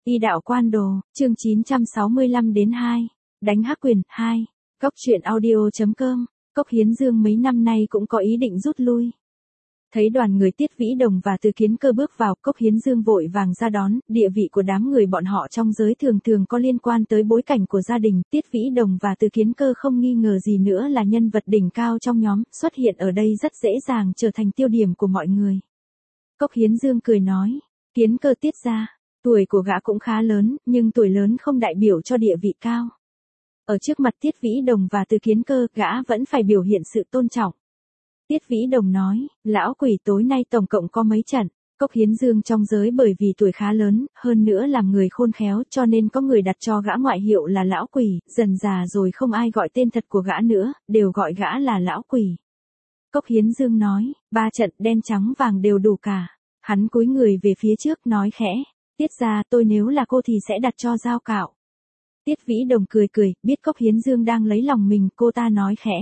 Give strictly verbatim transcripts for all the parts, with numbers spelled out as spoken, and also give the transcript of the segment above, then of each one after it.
Y đạo quan đồ, chương chín trăm sáu mươi lăm đến hai. Đánh hắc quyền, hai. Cốc truyện audio.com. Cốc Hiến Dương mấy năm nay cũng có ý định rút lui. Thấy đoàn người Tiết Vĩ Đồng và Từ Kiến Cơ bước vào, Cốc Hiến Dương vội vàng ra đón. Địa vị của đám người bọn họ trong giới thường thường có liên quan tới bối cảnh của gia đình. Tiết Vĩ Đồng và Từ Kiến Cơ không nghi ngờ gì nữa là nhân vật đỉnh cao trong nhóm, xuất hiện ở đây rất dễ dàng trở thành tiêu điểm của mọi người. Cốc Hiến Dương cười nói, Kiến Cơ Tiết gia, tuổi của gã cũng khá lớn, nhưng tuổi lớn không đại biểu cho địa vị cao. Ở trước mặt Tiết Vĩ Đồng và Từ Kiến Cơ, gã vẫn phải biểu hiện sự tôn trọng. Tiết Vĩ Đồng nói, lão quỷ tối nay tổng cộng có mấy trận. Cốc Hiến Dương trong giới bởi vì tuổi khá lớn, hơn nữa làm người khôn khéo, cho nên có người đặt cho gã ngoại hiệu là lão quỷ, dần già rồi không ai gọi tên thật của gã nữa, đều gọi gã là lão quỷ. Cốc Hiến Dương nói, ba trận đen trắng vàng đều đủ cả. Hắn cúi người về phía trước nói khẽ, Tiết gia, tôi nếu là cô thì sẽ đặt cho dao cạo. Tiết Vĩ Đồng cười cười, biết Cốc Hiến Dương đang lấy lòng mình, cô ta nói khẽ,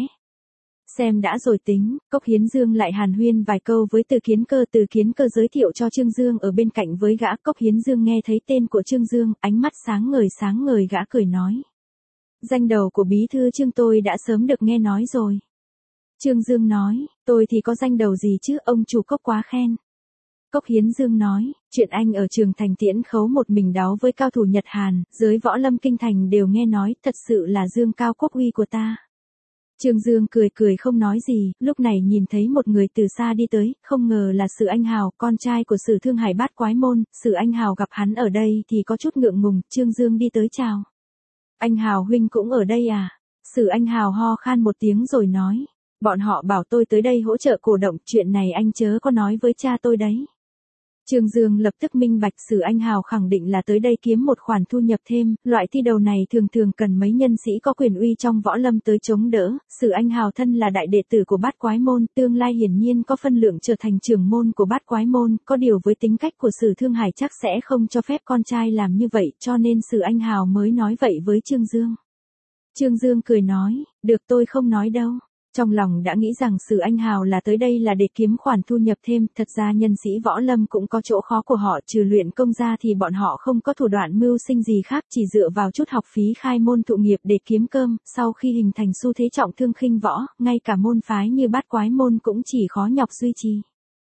xem đã rồi tính. Cốc Hiến Dương lại hàn huyên vài câu với Từ Kiến Cơ. Từ Kiến Cơ giới thiệu cho Trương Dương ở bên cạnh với gã. Cốc Hiến Dương nghe thấy tên của Trương Dương, ánh mắt sáng ngời sáng ngời, gã cười nói, danh đầu của bí thư Trương tôi đã sớm được nghe nói rồi. Trương Dương nói, tôi thì có danh đầu gì chứ, ông chủ Cốc quá khen. Cốc Hiến Dương nói, chuyện anh ở Trường Thành tiễn khấu một mình đáo với cao thủ Nhật Hàn, giới võ lâm kinh thành đều nghe nói, thật sự là dương cao quốc uy của ta. Trương Dương cười cười không nói gì, lúc này nhìn thấy một người từ xa đi tới, không ngờ là Sử Anh Hào, con trai của Sử Thương Hải Bát Quái Môn. Sử Anh Hào gặp hắn ở đây thì có chút ngượng ngùng. Trương Dương đi tới chào, anh Hào huynh cũng ở đây à? Sử Anh Hào ho khan một tiếng rồi nói, bọn họ bảo tôi tới đây hỗ trợ cổ động, chuyện này anh chớ có nói với cha tôi đấy. Trương Dương lập tức minh bạch, Sử Anh Hào khẳng định là tới đây kiếm một khoản thu nhập thêm, loại thi đầu này thường thường cần mấy nhân sĩ có quyền uy trong võ lâm tới chống đỡ. Sử Anh Hào thân là đại đệ tử của Bát Quái Môn, tương lai hiển nhiên có phân lượng trở thành trưởng môn của Bát Quái Môn, có điều với tính cách của Sử Thương Hải chắc sẽ không cho phép con trai làm như vậy, cho nên Sử Anh Hào mới nói vậy với Trương Dương. Trương Dương cười nói, được, tôi không nói đâu. Trong lòng đã nghĩ rằng Sử Anh Hào là tới đây là để kiếm khoản thu nhập thêm, thật ra nhân sĩ võ lâm cũng có chỗ khó của họ, trừ luyện công ra thì bọn họ không có thủ đoạn mưu sinh gì khác, chỉ dựa vào chút học phí khai môn thụ nghiệp để kiếm cơm. Sau khi hình thành xu thế trọng thương khinh võ, ngay cả môn phái như Bát Quái Môn cũng chỉ khó nhọc duy trì.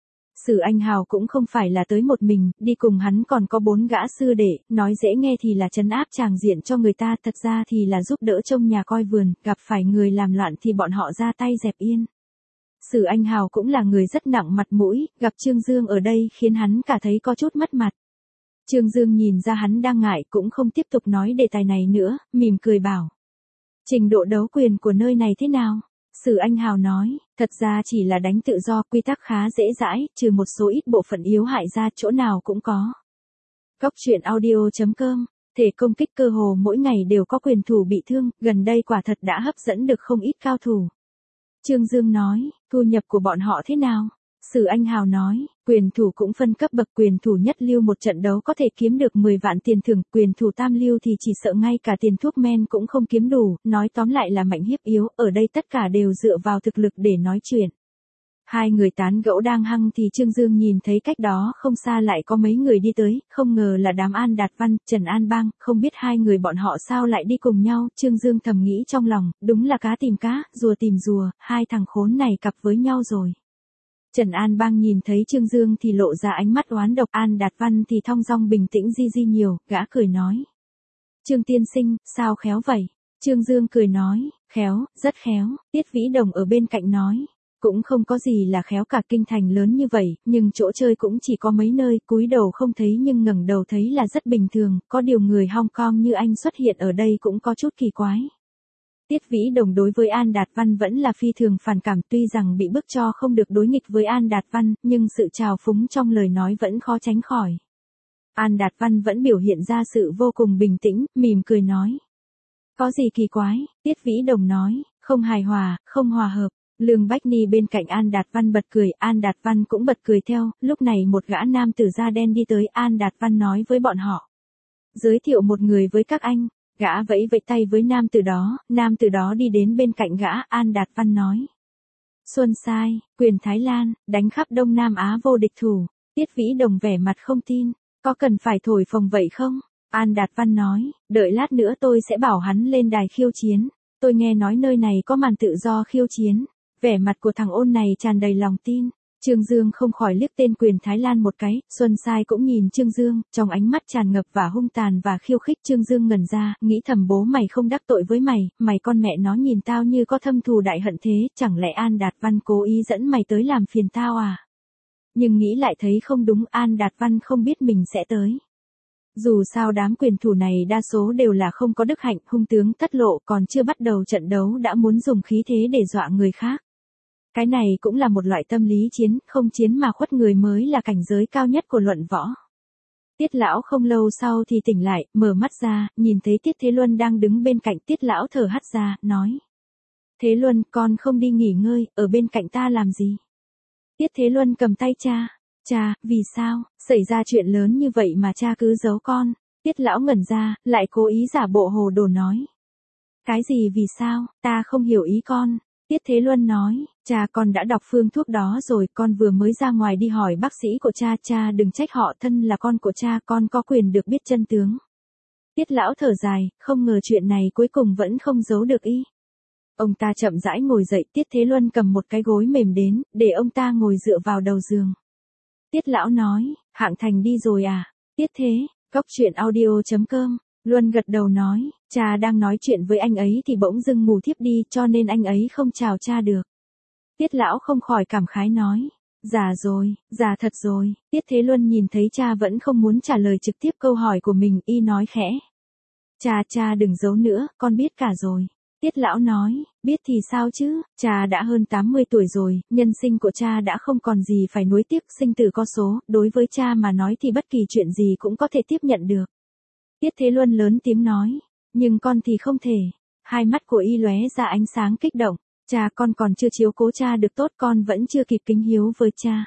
Sử Anh Hào cũng không phải là tới một mình, đi cùng hắn còn có bốn gã sư đệ, nói dễ nghe thì là trấn áp tràng diện cho người ta, thật ra thì là giúp đỡ trông nhà coi vườn, gặp phải người làm loạn thì bọn họ ra tay dẹp yên. Sử Anh Hào cũng là người rất nặng mặt mũi, gặp Trương Dương ở đây khiến hắn cả thấy có chút mất mặt. Trương Dương nhìn ra hắn đang ngại cũng không tiếp tục nói đề tài này nữa, mỉm cười bảo, trình độ đấu quyền của nơi này thế nào? Sử Anh Hào nói, thật ra chỉ là đánh tự do, quy tắc khá dễ dãi, trừ một số ít bộ phận yếu hại ra, chỗ nào cũng có. Cốc truyện audio.com. Thể công kích cơ hồ mỗi ngày đều có quyền thủ bị thương, gần đây quả thật đã hấp dẫn được không ít cao thủ. Trương Dương nói, thu nhập của bọn họ thế nào? Sử Anh Hào nói, quyền thủ cũng phân cấp bậc, quyền thủ nhất lưu một trận đấu có thể kiếm được mười vạn tiền thưởng, quyền thủ tam lưu thì chỉ sợ ngay cả tiền thuốc men cũng không kiếm đủ, nói tóm lại là mạnh hiếp yếu, ở đây tất cả đều dựa vào thực lực để nói chuyện. Hai người tán gẫu đang hăng thì Trương Dương nhìn thấy cách đó không xa lại có mấy người đi tới, không ngờ là đám An Đạt Văn, Trần An Bang, không biết hai người bọn họ sao lại đi cùng nhau. Trương Dương thầm nghĩ trong lòng, đúng là cá tìm cá, rùa tìm rùa, hai thằng khốn này cặp với nhau rồi. Trần An Bang nhìn thấy Trương Dương thì lộ ra ánh mắt oán độc, An Đạt Văn thì thong dong bình tĩnh di di nhiều, gã cười nói, Trương tiên sinh, sao khéo vậy? Trương Dương cười nói, khéo, rất khéo. Tiết Vĩ Đồng ở bên cạnh nói, cũng không có gì là khéo cả, kinh thành lớn như vậy, nhưng chỗ chơi cũng chỉ có mấy nơi, cúi đầu không thấy nhưng ngẩng đầu thấy là rất bình thường, có điều người Hong Kong như anh xuất hiện ở đây cũng có chút kỳ quái. Tiết Vĩ Đồng đối với An Đạt Văn vẫn là phi thường phản cảm, tuy rằng bị bức cho không được đối nghịch với An Đạt Văn, nhưng sự trào phúng trong lời nói vẫn khó tránh khỏi. An Đạt Văn vẫn biểu hiện ra sự vô cùng bình tĩnh, mỉm cười nói, có gì kỳ quái? Tiết Vĩ Đồng nói, không hài hòa, không hòa hợp. Lương Bách Ni bên cạnh An Đạt Văn bật cười, An Đạt Văn cũng bật cười theo. Lúc này một gã nam tử da đen đi tới, An Đạt Văn nói với bọn họ, giới thiệu một người với các anh. Gã vẫy vẫy tay với nam tử đó, nam tử đó đi đến bên cạnh gã. An Đạt Văn nói, Xuân Sai, quyền Thái Lan, đánh khắp Đông Nam Á vô địch thủ. Tiết Vĩ Đồng vẻ mặt không tin, có cần phải thổi phồng vậy không? An Đạt Văn nói, đợi lát nữa tôi sẽ bảo hắn lên đài khiêu chiến. Tôi nghe nói nơi này có màn tự do khiêu chiến. Vẻ mặt của thằng ôn này tràn đầy lòng tin. Trương Dương không khỏi liếc tên Quyền Thái Lan một cái, Xuân Sai cũng nhìn Trương Dương, trong ánh mắt tràn ngập và hung tàn và khiêu khích. Trương Dương ngẩn ra, nghĩ thầm bố mày không đắc tội với mày, mày con mẹ nó nhìn tao như có thâm thù đại hận thế, chẳng lẽ An Đạt Văn cố ý dẫn mày tới làm phiền tao à? Nhưng nghĩ lại thấy không đúng, An Đạt Văn không biết mình sẽ tới. Dù sao đám quyền thủ này đa số đều là không có đức hạnh, hung tướng tất lộ, còn chưa bắt đầu trận đấu đã muốn dùng khí thế để dọa người khác. Cái này cũng là một loại tâm lý chiến, không chiến mà khuất người mới là cảnh giới cao nhất của luận võ. Tiết lão không lâu sau thì tỉnh lại, mở mắt ra, nhìn thấy Tiết Thế Luân đang đứng bên cạnh. Tiết lão thở hắt ra, nói. Thế Luân, con không đi nghỉ ngơi, ở bên cạnh ta làm gì? Tiết Thế Luân cầm tay cha. Cha, vì sao, xảy ra chuyện lớn như vậy mà cha cứ giấu con? Tiết lão ngẩn ra, lại cố ý giả bộ hồ đồ nói. Cái gì vì sao, ta không hiểu ý con. Tiết Thế Luân nói, cha con đã đọc phương thuốc đó rồi, con vừa mới ra ngoài đi hỏi bác sĩ của cha, cha đừng trách họ, thân là con của cha, con có quyền được biết chân tướng. Tiết lão thở dài, không ngờ chuyện này cuối cùng vẫn không giấu được y. Ông ta chậm rãi ngồi dậy, Tiết Thế Luân cầm một cái gối mềm đến, để ông ta ngồi dựa vào đầu giường. Tiết lão nói, Hạng Thành đi rồi à? Tiết Thế, Cốc Truyện Audio chấm com. Luân gật đầu nói, cha đang nói chuyện với anh ấy thì bỗng dưng ngủ thiếp đi, cho nên anh ấy không chào cha được. Tiết lão không khỏi cảm khái nói, già rồi, già thật rồi. Tiết Thế Luân nhìn thấy cha vẫn không muốn trả lời trực tiếp câu hỏi của mình, y nói khẽ. Cha cha đừng giấu nữa, con biết cả rồi. Tiết lão nói, biết thì sao chứ, cha đã hơn tám mươi tuổi rồi, nhân sinh của cha đã không còn gì phải nuối tiếc, sinh tử có số, đối với cha mà nói thì bất kỳ chuyện gì cũng có thể tiếp nhận được. Tiết Thế Luân lớn tiếng nói, nhưng con thì không thể. Hai mắt của y lóe ra ánh sáng kích động, cha con còn chưa chiếu cố cha được tốt, con vẫn chưa kịp kính hiếu với cha.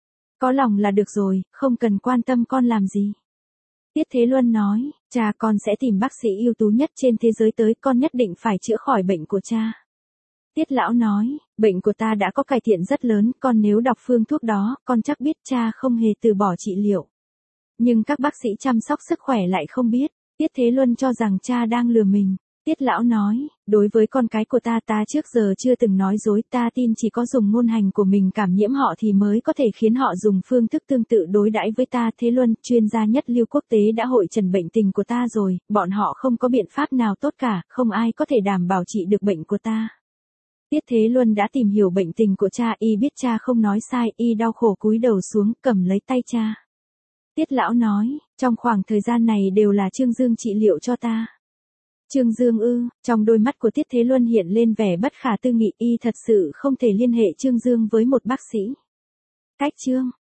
Có lòng là được rồi, không cần quan tâm con làm gì. Tiết Thế Luân nói, cha con sẽ tìm bác sĩ ưu tú nhất trên thế giới tới, con nhất định phải chữa khỏi bệnh của cha. Tiết lão nói, bệnh của ta đã có cải thiện rất lớn, con nếu đọc phương thuốc đó, con chắc biết cha không hề từ bỏ trị liệu. Nhưng các bác sĩ chăm sóc sức khỏe lại không biết. Tiết Thế Luân cho rằng cha đang lừa mình. Tiết lão nói, đối với con cái của ta, ta trước giờ chưa từng nói dối, ta tin chỉ có dùng ngôn hành của mình cảm nhiễm họ thì mới có thể khiến họ dùng phương thức tương tự đối đãi với ta. Thế Luân, chuyên gia nhất lưu quốc tế đã hội trần bệnh tình của ta rồi, bọn họ không có biện pháp nào tốt cả, không ai có thể đảm bảo trị được bệnh của ta. Tiết Thế Luân đã tìm hiểu bệnh tình của cha, y biết cha không nói sai, y đau khổ cúi đầu xuống, cầm lấy tay cha. Tiết lão nói, trong khoảng thời gian này đều là Trương Dương trị liệu cho ta. Trương Dương ư? Trong đôi mắt của Tiết Thế Luân hiện lên vẻ bất khả tư nghị, y thật sự không thể liên hệ Trương Dương với một bác sĩ. Cách Trương